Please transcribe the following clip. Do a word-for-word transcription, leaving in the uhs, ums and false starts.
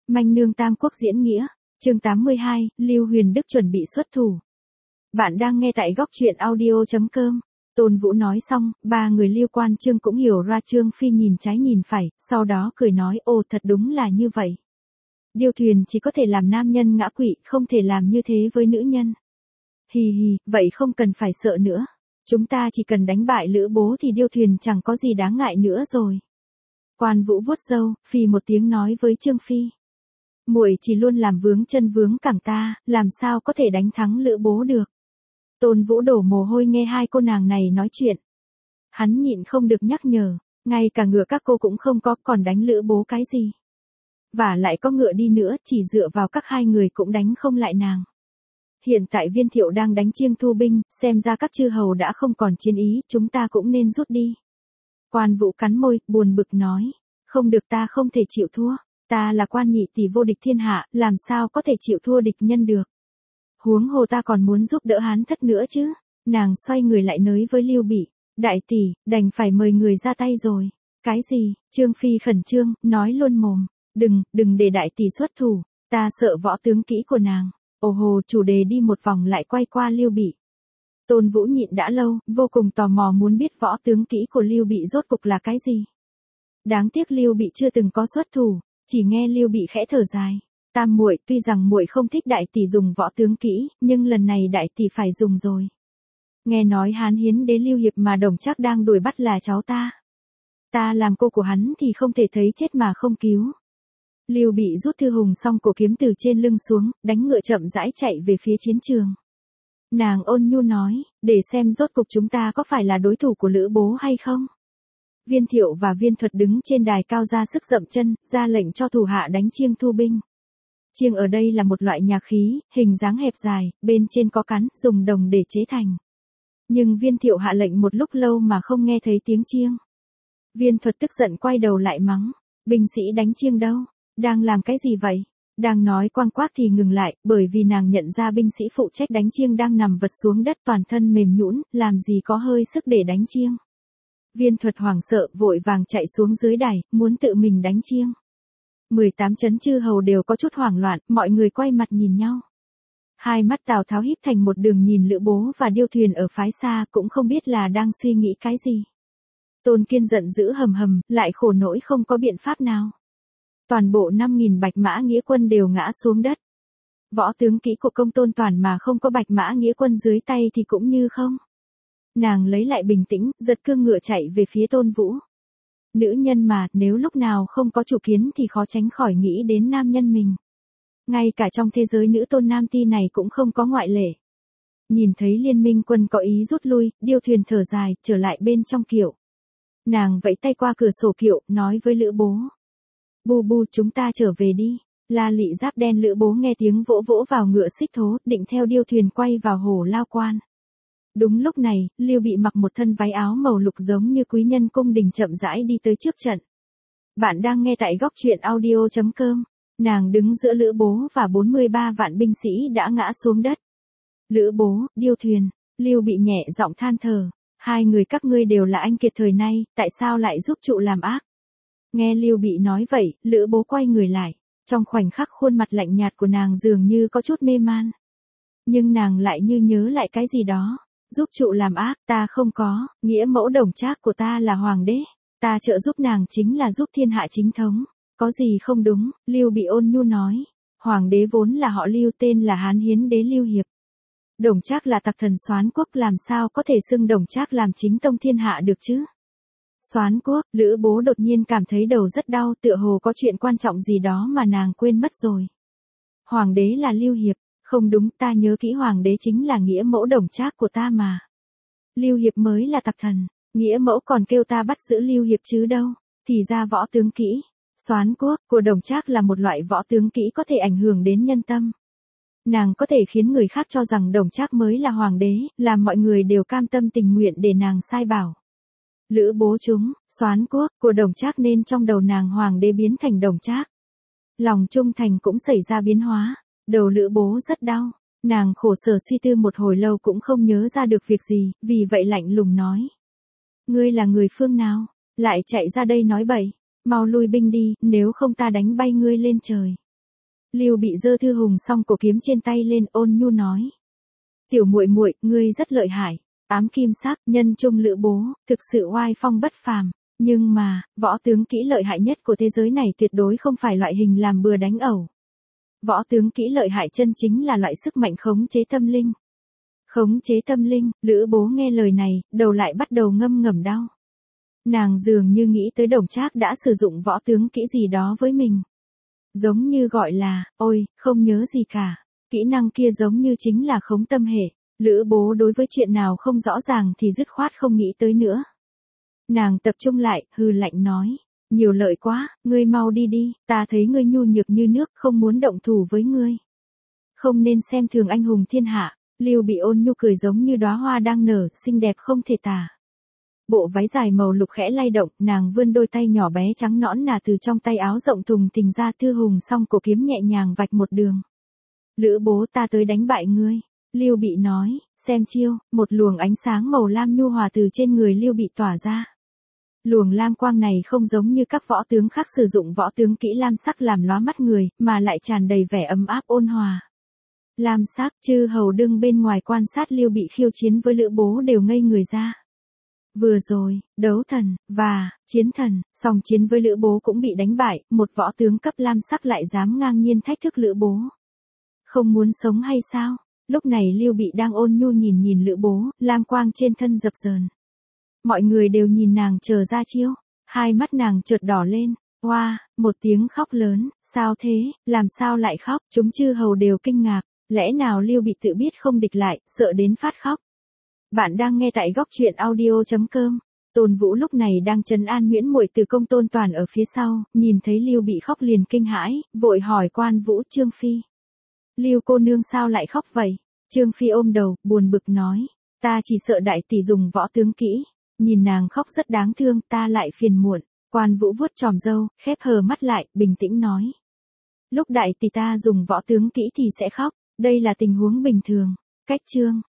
Manh nương Tam Quốc diễn nghĩa, chương tám mươi hai, Lưu Huyền Đức chuẩn bị xuất thủ. Bạn đang nghe tại góc truyện audio chấm com. Tôn Vũ nói xong, ba người Lưu Quan Trương cũng hiểu ra. Trương Phi nhìn trái nhìn phải, sau đó cười nói: ồ, thật đúng là như vậy. Điêu Thuyền chỉ có thể làm nam nhân ngã quỵ, không thể làm như thế với nữ nhân. Hì hì, vậy không cần phải sợ nữa. Chúng ta chỉ cần đánh bại Lữ Bố thì Điêu Thuyền chẳng có gì đáng ngại nữa rồi. Quan Vũ vuốt râu, phì một tiếng nói với Trương Phi: muội chỉ luôn làm vướng chân vướng cẳng ta, làm sao có thể đánh thắng Lữ Bố được. Tôn Vũ đổ mồ hôi nghe hai cô nàng này nói chuyện. Hắn nhịn không được nhắc nhở, ngay cả ngựa các cô cũng không có, còn đánh Lữ Bố cái gì. Và lại có ngựa đi nữa, chỉ dựa vào các hai người cũng đánh không lại nàng. Hiện tại Viên Thiệu đang đánh Chiêng thu binh, xem ra các chư hầu đã không còn chiến ý, chúng ta cũng nên rút đi. Quan Vũ cắn môi, buồn bực nói: không được, ta không thể chịu thua. Ta là quan nhị tỷ vô địch thiên hạ, làm sao có thể chịu thua địch nhân được. Huống hồ ta còn muốn giúp đỡ Hán Thất nữa chứ. Nàng xoay người lại nói với Lưu Bị: đại tỷ, đành phải mời người ra tay rồi. Cái gì? Trương Phi khẩn trương, nói luôn mồm: đừng, đừng để đại tỷ xuất thủ, ta sợ võ tướng kỹ của nàng. Ồ hồ, chủ đề đi một vòng lại quay qua Lưu Bị. Tôn Vũ nhịn đã lâu, vô cùng tò mò muốn biết võ tướng kỹ của Lưu Bị rốt cục là cái gì. Đáng tiếc Lưu Bị chưa từng có xuất thủ, chỉ nghe Lưu Bị khẽ thở dài: Tam muội, tuy rằng muội không thích đại tỷ dùng võ tướng kỹ, nhưng lần này đại tỷ phải dùng rồi. Nghe nói Hán Hiến đế Lưu Hiệp mà Đồng Trác đang đuổi bắt là cháu ta. Ta làm cô của hắn thì không thể thấy chết mà không cứu. Lưu Bị rút thư hùng xong cổ kiếm từ trên lưng xuống, đánh ngựa chậm rãi chạy về phía chiến trường. Nàng ôn nhu nói: để xem rốt cục chúng ta có phải là đối thủ của Lữ Bố hay không. Viên Thiệu và Viên Thuật đứng trên đài cao ra sức dậm chân, ra lệnh cho thủ hạ đánh Chiêng thu binh. Chiêng ở đây là một loại nhạc khí, hình dáng hẹp dài, bên trên có cán, dùng đồng để chế thành. Nhưng Viên Thiệu hạ lệnh một lúc lâu mà không nghe thấy tiếng chiêng. Viên Thuật tức giận quay đầu lại mắng: binh sĩ đánh chiêng đâu? Đang làm cái gì vậy? Đang nói quang quác thì ngừng lại, bởi vì nàng nhận ra binh sĩ phụ trách đánh chiêng đang nằm vật xuống đất toàn thân mềm nhũn, làm gì có hơi sức để đánh chiêng. Viên Thuật hoảng sợ, vội vàng chạy xuống dưới đài, muốn tự mình đánh chiêng. mười tám chấn chư hầu đều có chút hoảng loạn, mọi người quay mặt nhìn nhau. Hai mắt Tào Tháo híp thành một đường nhìn Lữ Bố và Điêu Thuyền ở phái xa, cũng không biết là đang suy nghĩ cái gì. Tôn Kiên giận dữ hầm hầm, lại khổ nỗi không có biện pháp nào. Toàn bộ năm nghìn bạch mã nghĩa quân đều ngã xuống đất. Võ tướng kỹ của Công Tôn Toàn mà không có bạch mã nghĩa quân dưới tay thì cũng như không. Nàng lấy lại bình tĩnh, giật cương ngựa chạy về phía Tôn Vũ. Nữ nhân mà, nếu lúc nào không có chủ kiến thì khó tránh khỏi nghĩ đến nam nhân mình. Ngay cả trong thế giới nữ tôn nam ti này cũng không có ngoại lệ. Nhìn thấy liên minh quân có ý rút lui, Điêu Thuyền thở dài, trở lại bên trong kiệu. Nàng vẫy tay qua cửa sổ kiệu, nói với Lữ Bố: bu bu, chúng ta trở về đi. La Lị giáp đen Lữ Bố nghe tiếng vỗ vỗ vào ngựa xích thố, định theo Điêu Thuyền quay vào Hổ Lao Quan. Đúng lúc này, Lưu Bị mặc một thân váy áo màu lục giống như quý nhân cung đình chậm rãi đi tới trước trận. Bạn đang nghe tại góc truyện audio chấm com. Nàng đứng giữa Lữ Bố và bốn mươi ba vạn binh sĩ đã ngã xuống đất. Lữ Bố, Điêu Thuyền, Lưu Bị nhẹ giọng than thở: hai người các ngươi đều là anh kiệt thời nay, tại sao lại giúp trụ làm ác? Nghe Lưu Bị nói vậy, Lữ Bố quay người lại. Trong khoảnh khắc khuôn mặt lạnh nhạt của nàng dường như có chút mê man. Nhưng nàng lại như nhớ lại cái gì đó. Giúp trụ làm ác, ta không có, nghĩa mẫu Đồng Trác của ta là hoàng đế. Ta trợ giúp nàng chính là giúp thiên hạ chính thống. Có gì không đúng? Lưu Bị ôn nhu nói. Hoàng đế vốn là họ Lưu, tên là Hán Hiến đế Lưu Hiệp. Đồng Trác là tặc thần Soán quốc, làm sao có thể xưng Đồng Trác làm chính tông thiên hạ được chứ? Soán quốc, Lữ Bố đột nhiên cảm thấy đầu rất đau, tựa hồ có chuyện quan trọng gì đó mà nàng quên mất rồi. Hoàng đế là Lưu Hiệp, không đúng, ta nhớ kỹ hoàng đế chính là nghĩa mẫu Đồng Trác của ta mà. Lưu Hiệp mới là tặc thần, nghĩa mẫu còn kêu ta bắt giữ Lưu Hiệp chứ đâu, thì ra võ tướng kỹ. Soán quốc của Đồng Trác là một loại võ tướng kỹ có thể ảnh hưởng đến nhân tâm. Nàng có thể khiến người khác cho rằng Đồng Trác mới là hoàng đế, làm mọi người đều cam tâm tình nguyện để nàng sai bảo. Lữ Bố chúng, Soán quốc của Đồng Trác nên trong đầu nàng hoàng đế biến thành Đồng Trác. Lòng trung thành cũng xảy ra biến hóa, đầu Lữ Bố rất đau, nàng khổ sở suy tư một hồi lâu cũng không nhớ ra được việc gì, vì vậy lạnh lùng nói: ngươi là người phương nào, lại chạy ra đây nói bậy, mau lui binh đi, nếu không ta đánh bay ngươi lên trời. Lưu Bị giơ thư hùng song cổ kiếm trên tay lên, ôn nhu nói: "Tiểu muội muội, ngươi rất lợi hại, ám kim sắc, nhân trung Lữ Bố, thực sự oai phong bất phàm, nhưng mà, võ tướng kỹ lợi hại nhất của thế giới này tuyệt đối không phải loại hình làm bừa đánh ẩu. Võ tướng kỹ lợi hại chân chính là loại sức mạnh khống chế tâm linh." Khống chế tâm linh, Lữ Bố nghe lời này, đầu lại bắt đầu ngâm ngầm đau. Nàng dường như nghĩ tới Đồng Trác đã sử dụng võ tướng kỹ gì đó với mình. Giống như gọi là, ôi, không nhớ gì cả. Kỹ năng kia giống như chính là khống tâm hệ. Lữ Bố đối với chuyện nào không rõ ràng thì dứt khoát không nghĩ tới nữa. Nàng tập trung lại, hừ lạnh nói: "Nhiều lợi quá, ngươi mau đi đi, ta thấy ngươi nhu nhược như nước, không muốn động thủ với ngươi. Không nên xem thường anh hùng thiên hạ." Lưu Bị ôn nhu cười giống như đóa hoa đang nở, xinh đẹp không thể tả. Bộ váy dài màu lục khẽ lay động, nàng vươn đôi tay nhỏ bé trắng nõn nà từ trong tay áo rộng thùng thình ra, thư hùng song cổ kiếm nhẹ nhàng vạch một đường. "Lữ Bố, ta tới đánh bại ngươi." Lưu Bị nói. Xem chiêu, một luồng ánh sáng màu lam nhu hòa từ trên người Lưu Bị tỏa ra. Luồng lam quang này không giống như các võ tướng khác sử dụng võ tướng kỹ lam sắc làm lóa mắt người, mà lại tràn đầy vẻ ấm áp ôn hòa. Lam sắc, chư hầu đương bên ngoài quan sát Lưu Bị khiêu chiến với Lữ Bố đều ngây người ra. Vừa rồi, đấu thần, và, chiến thần, song chiến với Lữ Bố cũng bị đánh bại, một võ tướng cấp lam sắc lại dám ngang nhiên thách thức Lữ Bố. Không muốn sống hay sao? Lúc này Lưu Bị đang ôn nhu nhìn nhìn Lữ Bố, lam quang trên thân dập dờn. Mọi người đều nhìn nàng chờ ra chiêu, hai mắt nàng chợt đỏ lên, oa, một tiếng khóc lớn, sao thế, làm sao lại khóc, chúng chư hầu đều kinh ngạc, lẽ nào Lưu Bị tự biết không địch lại, sợ đến phát khóc. Bạn đang nghe tại góc truyện audio chấm com. Tôn Vũ lúc này đang trấn an Nguyễn Muội Từ Công Tôn Toàn ở phía sau, nhìn thấy Lưu Bị khóc liền kinh hãi, vội hỏi Quan Vũ: "Trương phi, Lưu cô nương sao lại khóc vậy?" Trương phi ôm đầu, buồn bực nói: "Ta chỉ sợ đại tỷ dùng võ tướng kỹ." Nhìn nàng khóc rất đáng thương, ta lại phiền muộn. Quan Vũ vuốt chòm râu, khép hờ mắt lại, bình tĩnh nói: "Lúc đại tỷ ta dùng võ tướng kỹ thì sẽ khóc, đây là tình huống bình thường." Cách chương